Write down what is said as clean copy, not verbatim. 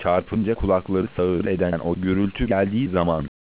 çarpınca kulakları sağır eden o gürültü geldiği zaman